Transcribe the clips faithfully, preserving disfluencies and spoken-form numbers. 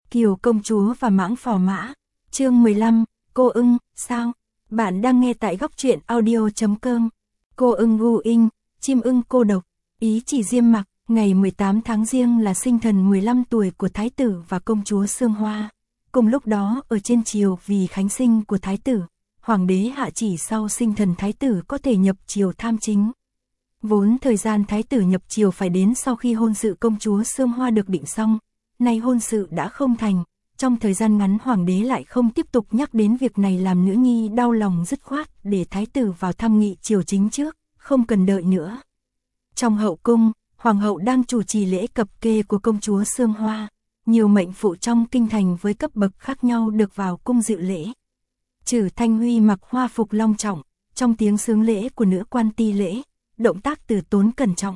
Kiều công chúa và mãng phò mã. Chương mười lăm, cô ưng, sao? Bạn đang nghe tại góc truyện audio chấm com. Cô ưng gu inh, chim ưng cô độc, ý chỉ Diêm Mặc. Ngày mười tám tháng Giêng là sinh thần mười lăm tuổi của thái tử và công chúa Sương Hoa. Cùng lúc đó ở trên triều vì khánh sinh của thái tử, hoàng đế hạ chỉ sau sinh thần thái tử có thể nhập triều tham chính. Vốn thời gian thái tử nhập triều phải đến sau khi hôn sự công chúa Sương Hoa được định xong, nay hôn sự đã không thành, trong thời gian ngắn hoàng đế lại không tiếp tục nhắc đến việc này làm nữ nhi đau lòng dứt khoát để thái tử vào thăm nghị triều chính trước, không cần đợi nữa. Trong hậu cung, hoàng hậu đang chủ trì lễ cập kê của công chúa Sương Hoa, nhiều mệnh phụ trong kinh thành với cấp bậc khác nhau được vào cung dự lễ. Trử Thanh Huy mặc hoa phục long trọng, trong tiếng sướng lễ của nữ quan ti lễ, động tác từ tốn cẩn trọng.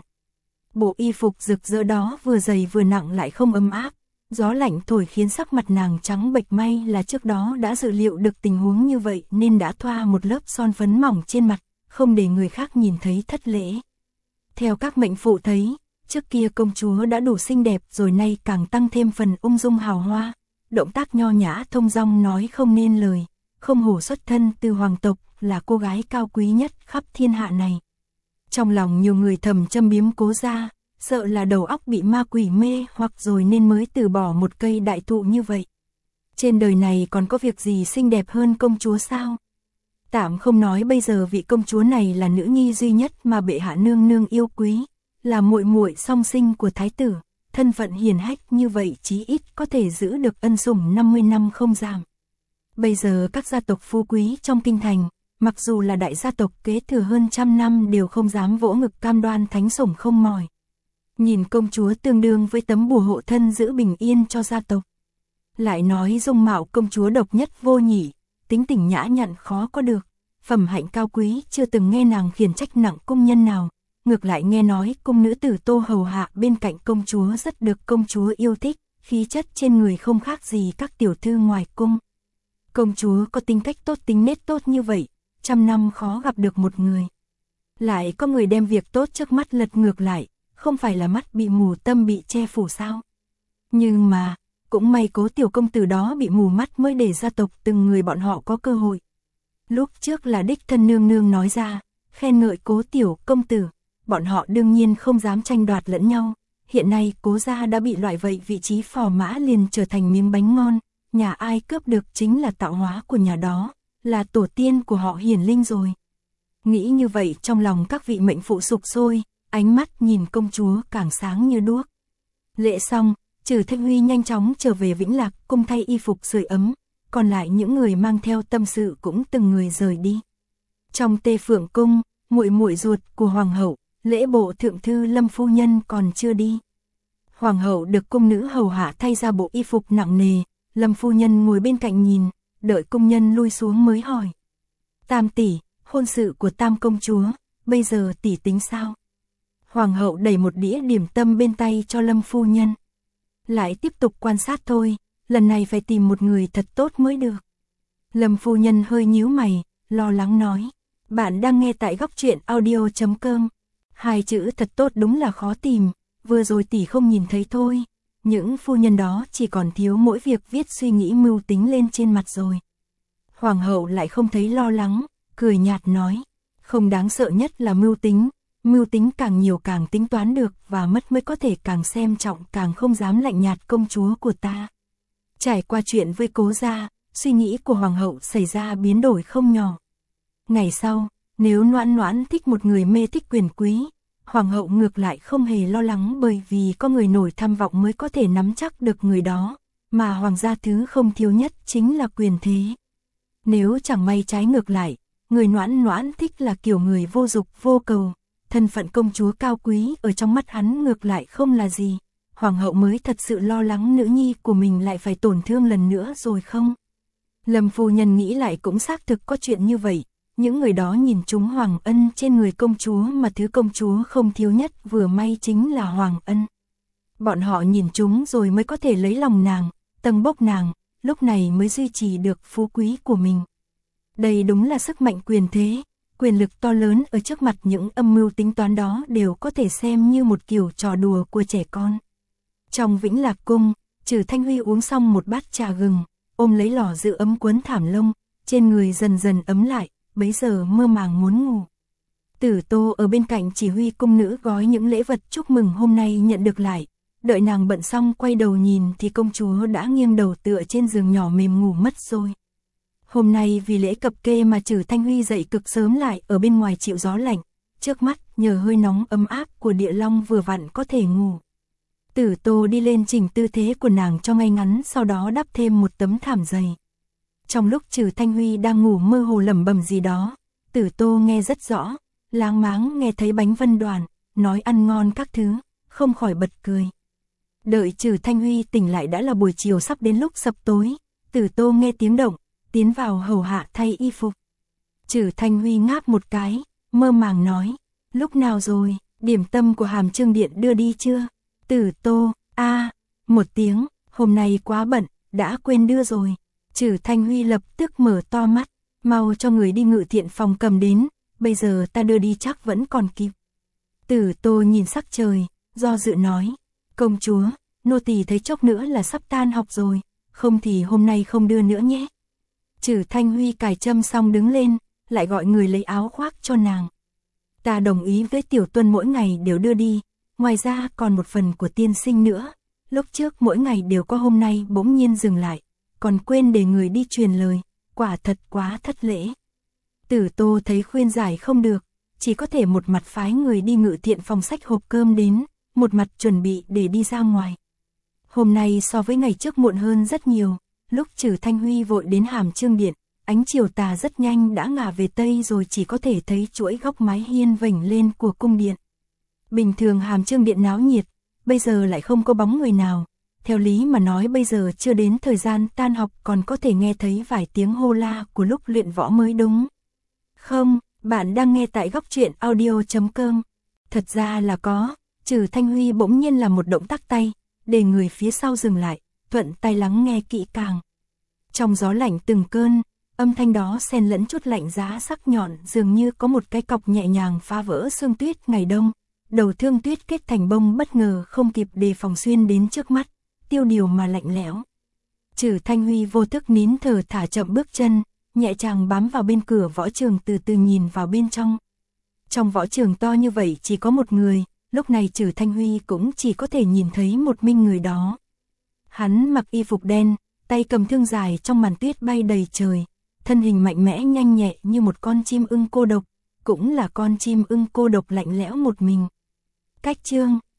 Bộ y phục rực rỡ đó vừa dày vừa nặng lại không ấm áp, gió lạnh thổi khiến sắc mặt nàng trắng bệch, may là trước đó đã dự liệu được tình huống như vậy nên đã thoa một lớp son phấn mỏng trên mặt, không để người khác nhìn thấy thất lễ. Theo các mệnh phụ thấy, trước kia công chúa đã đủ xinh đẹp rồi nay càng tăng thêm phần ung dung hào hoa, động tác nho nhã thông dong nói không nên lời, không hổ xuất thân từ hoàng tộc, là cô gái cao quý nhất khắp thiên hạ này. Trong lòng nhiều người thầm châm biếm Cố gia, sợ là đầu óc bị ma quỷ mê hoặc rồi nên mới từ bỏ một cây đại thụ như vậy. Trên đời này còn có việc gì xinh đẹp hơn công chúa sao? Tạm không nói bây giờ vị công chúa này là nữ nhi duy nhất mà bệ hạ nương nương yêu quý, là muội muội song sinh của thái tử, thân phận hiền hách như vậy chí ít có thể giữ được ân sủng năm mươi năm không giảm. Bây giờ các gia tộc phú quý trong kinh thành, mặc dù là đại gia tộc kế thừa hơn trăm năm đều không dám vỗ ngực cam đoan thánh sủng không mỏi. Nhìn công chúa tương đương với tấm bùa hộ thân giữ bình yên cho gia tộc. Lại nói dung mạo công chúa độc nhất vô nhị, tính tình nhã nhặn khó có được, phẩm hạnh cao quý chưa từng nghe nàng khiển trách nặng cung nhân nào. Ngược lại nghe nói cung nữ tử Tô hầu hạ bên cạnh công chúa rất được công chúa yêu thích, khí chất trên người không khác gì các tiểu thư ngoài cung. Công chúa có tính cách tốt, tính nết tốt như vậy, trăm năm khó gặp được một người. Lại có người đem việc tốt trước mắt lật ngược lại, không phải là mắt bị mù tâm bị che phủ sao? Nhưng mà, cũng may Cố tiểu công tử đó bị mù mắt mới để gia tộc từng người bọn họ có cơ hội. Lúc trước là đích thân nương nương nói ra, khen ngợi Cố tiểu công tử, bọn họ đương nhiên không dám tranh đoạt lẫn nhau. Hiện nay Cố gia đã bị loại vậy, vị trí phò mã liền trở thành miếng bánh ngon, nhà ai cướp được chính là tạo hóa của nhà đó, là tổ tiên của họ hiển linh rồi. Nghĩ như vậy trong lòng các vị mệnh phụ sục sôi, ánh mắt nhìn công chúa càng sáng như đuốc. Lễ xong, Trử Thanh Huy nhanh chóng trở về Vĩnh Lạc cung thay y phục sưởi ấm, còn lại những người mang theo tâm sự cũng từng người rời đi. Trong Tê Phượng cung, muội muội ruột của hoàng hậu, lễ bộ thượng thư Lâm phu nhân còn chưa đi. Hoàng hậu được cung nữ hầu hạ thay ra bộ y phục nặng nề, Lâm phu nhân ngồi bên cạnh nhìn, đợi cung nhân lui xuống mới hỏi: Tam tỷ, hôn sự của Tam công chúa, bây giờ tỷ tính sao? Hoàng hậu đẩy một đĩa điểm tâm bên tay cho Lâm phu nhân. Lại tiếp tục quan sát thôi, lần này phải tìm một người thật tốt mới được. Lâm phu nhân hơi nhíu mày, lo lắng nói: Bạn đang nghe tại góc truyện audio chấm com. Hai chữ thật tốt đúng là khó tìm, vừa rồi tỷ không nhìn thấy thôi. Những phu nhân đó chỉ còn thiếu mỗi việc viết suy nghĩ mưu tính lên trên mặt rồi. Hoàng hậu lại không thấy lo lắng, cười nhạt nói: Không đáng sợ nhất là mưu tính, mưu tính càng nhiều càng tính toán được và mất mới có thể càng xem trọng, càng không dám lạnh nhạt công chúa của ta. Trải qua chuyện với Cố gia, suy nghĩ của hoàng hậu xảy ra biến đổi không nhỏ. Ngày sau, nếu Noãn Noãn thích một người mê thích quyền quý, hoàng hậu ngược lại không hề lo lắng, bởi vì có người nổi tham vọng mới có thể nắm chắc được người đó, mà hoàng gia thứ không thiếu nhất chính là quyền thế. Nếu chẳng may trái ngược lại, người Noãn Noãn thích là kiểu người vô dục vô cầu, thân phận công chúa cao quý ở trong mắt hắn ngược lại không là gì, hoàng hậu mới thật sự lo lắng nữ nhi của mình lại phải tổn thương lần nữa rồi không? Lâm phu nhân nghĩ lại cũng xác thực có chuyện như vậy. Những người đó nhìn trúng Hoàng Ân trên người công chúa, mà thứ công chúa không thiếu nhất vừa may chính là Hoàng Ân. Bọn họ nhìn trúng rồi mới có thể lấy lòng nàng, tâng bốc nàng, lúc này mới duy trì được phú quý của mình. Đây đúng là sức mạnh quyền thế, quyền lực to lớn, ở trước mặt những âm mưu tính toán đó đều có thể xem như một kiểu trò đùa của trẻ con. Trong Vĩnh Lạc cung, Trử Thanh Huy uống xong một bát trà gừng, ôm lấy lò giữ ấm cuốn thảm lông, trên người dần dần ấm lại, bấy giờ mơ màng muốn ngủ. Tử Tô ở bên cạnh chỉ huy cung nữ gói những lễ vật chúc mừng hôm nay nhận được lại. Đợi nàng bận xong quay đầu nhìn thì công chúa đã nghiêng đầu tựa trên giường nhỏ mềm ngủ mất rồi. Hôm nay vì lễ cập kê mà Trử Thanh Huy dậy cực sớm lại ở bên ngoài chịu gió lạnh, trước mắt nhờ hơi nóng ấm áp của địa long vừa vặn có thể ngủ. Tử Tô đi lên chỉnh tư thế của nàng cho ngay ngắn, sau đó đắp thêm một tấm thảm dày. Trong lúc Trử Thanh Huy đang ngủ mơ hồ lẩm bẩm gì đó, Tử Tô nghe rất rõ, láng máng nghe thấy Bánh Vân Đoàn nói ăn ngon các thứ, không khỏi bật cười. Đợi Trử Thanh Huy tỉnh lại đã là buổi chiều sắp đến lúc sập tối, Tử Tô nghe tiếng động, tiến vào hầu hạ thay y phục. Trử Thanh Huy ngáp một cái, mơ màng nói, lúc nào rồi, điểm tâm của Hàm Chương Điện đưa đi chưa? Tử Tô, a, à, một tiếng, hôm nay quá bận, đã quên đưa rồi. Trử Thanh Huy lập tức mở to mắt, mau cho người đi Ngự Thiện phòng cầm đến, bây giờ ta đưa đi chắc vẫn còn kịp. Tử Tô nhìn sắc trời, do dự nói, công chúa, nô tỳ thấy chốc nữa là sắp tan học rồi, không thì hôm nay không đưa nữa nhé. Trử Thanh Huy cài châm xong đứng lên, lại gọi người lấy áo khoác cho nàng. Ta đồng ý với Tiểu Tuân mỗi ngày đều đưa đi, ngoài ra còn một phần của tiên sinh nữa, lúc trước mỗi ngày đều có, hôm nay bỗng nhiên dừng lại, còn quên để người đi truyền lời, quả thật quá thất lễ. Tử Tô thấy khuyên giải không được, chỉ có thể một mặt phái người đi Ngự Thiện phòng xách hộp cơm đến, một mặt chuẩn bị để đi ra ngoài. Hôm nay so với ngày trước muộn hơn rất nhiều, lúc Trử Thanh Huy vội đến Hàm Chương Điện, ánh chiều tà rất nhanh đã ngả về Tây rồi, chỉ có thể thấy chuỗi góc mái hiên vểnh lên của cung điện. Bình thường Hàm Chương Điện náo nhiệt, bây giờ lại không có bóng người nào. Theo lý mà nói bây giờ chưa đến thời gian tan học, còn có thể nghe thấy vài tiếng hô la của lúc luyện võ mới đúng. Không, bạn đang nghe tại góc truyện audio chấm com. Thật ra là có, Trử Thanh Huy bỗng nhiên làm một động tác tay, để người phía sau dừng lại, thuận tay lắng nghe kỹ càng. Trong gió lạnh từng cơn, âm thanh đó xen lẫn chút lạnh giá sắc nhọn, dường như có một cái cọc nhẹ nhàng phá vỡ sương tuyết ngày đông. Đầu thương tuyết kết thành bông bất ngờ không kịp đề phòng xuyên đến trước mắt, tiêu điều mà lạnh lẽo. Trử Thanh Huy vô thức nín thở thả chậm bước chân, nhẹ chàng bám vào bên cửa võ trường, từ từ nhìn vào bên trong. Trong võ trường to như vậy chỉ có một người, lúc này Trử Thanh Huy cũng chỉ có thể nhìn thấy một mình người đó. Hắn mặc y phục đen, tay cầm thương dài trong màn tuyết bay đầy trời, thân hình mạnh mẽ nhanh nhẹ như một con chim ưng cô độc, cũng là con chim ưng cô độc lạnh lẽo một mình. Cách chương,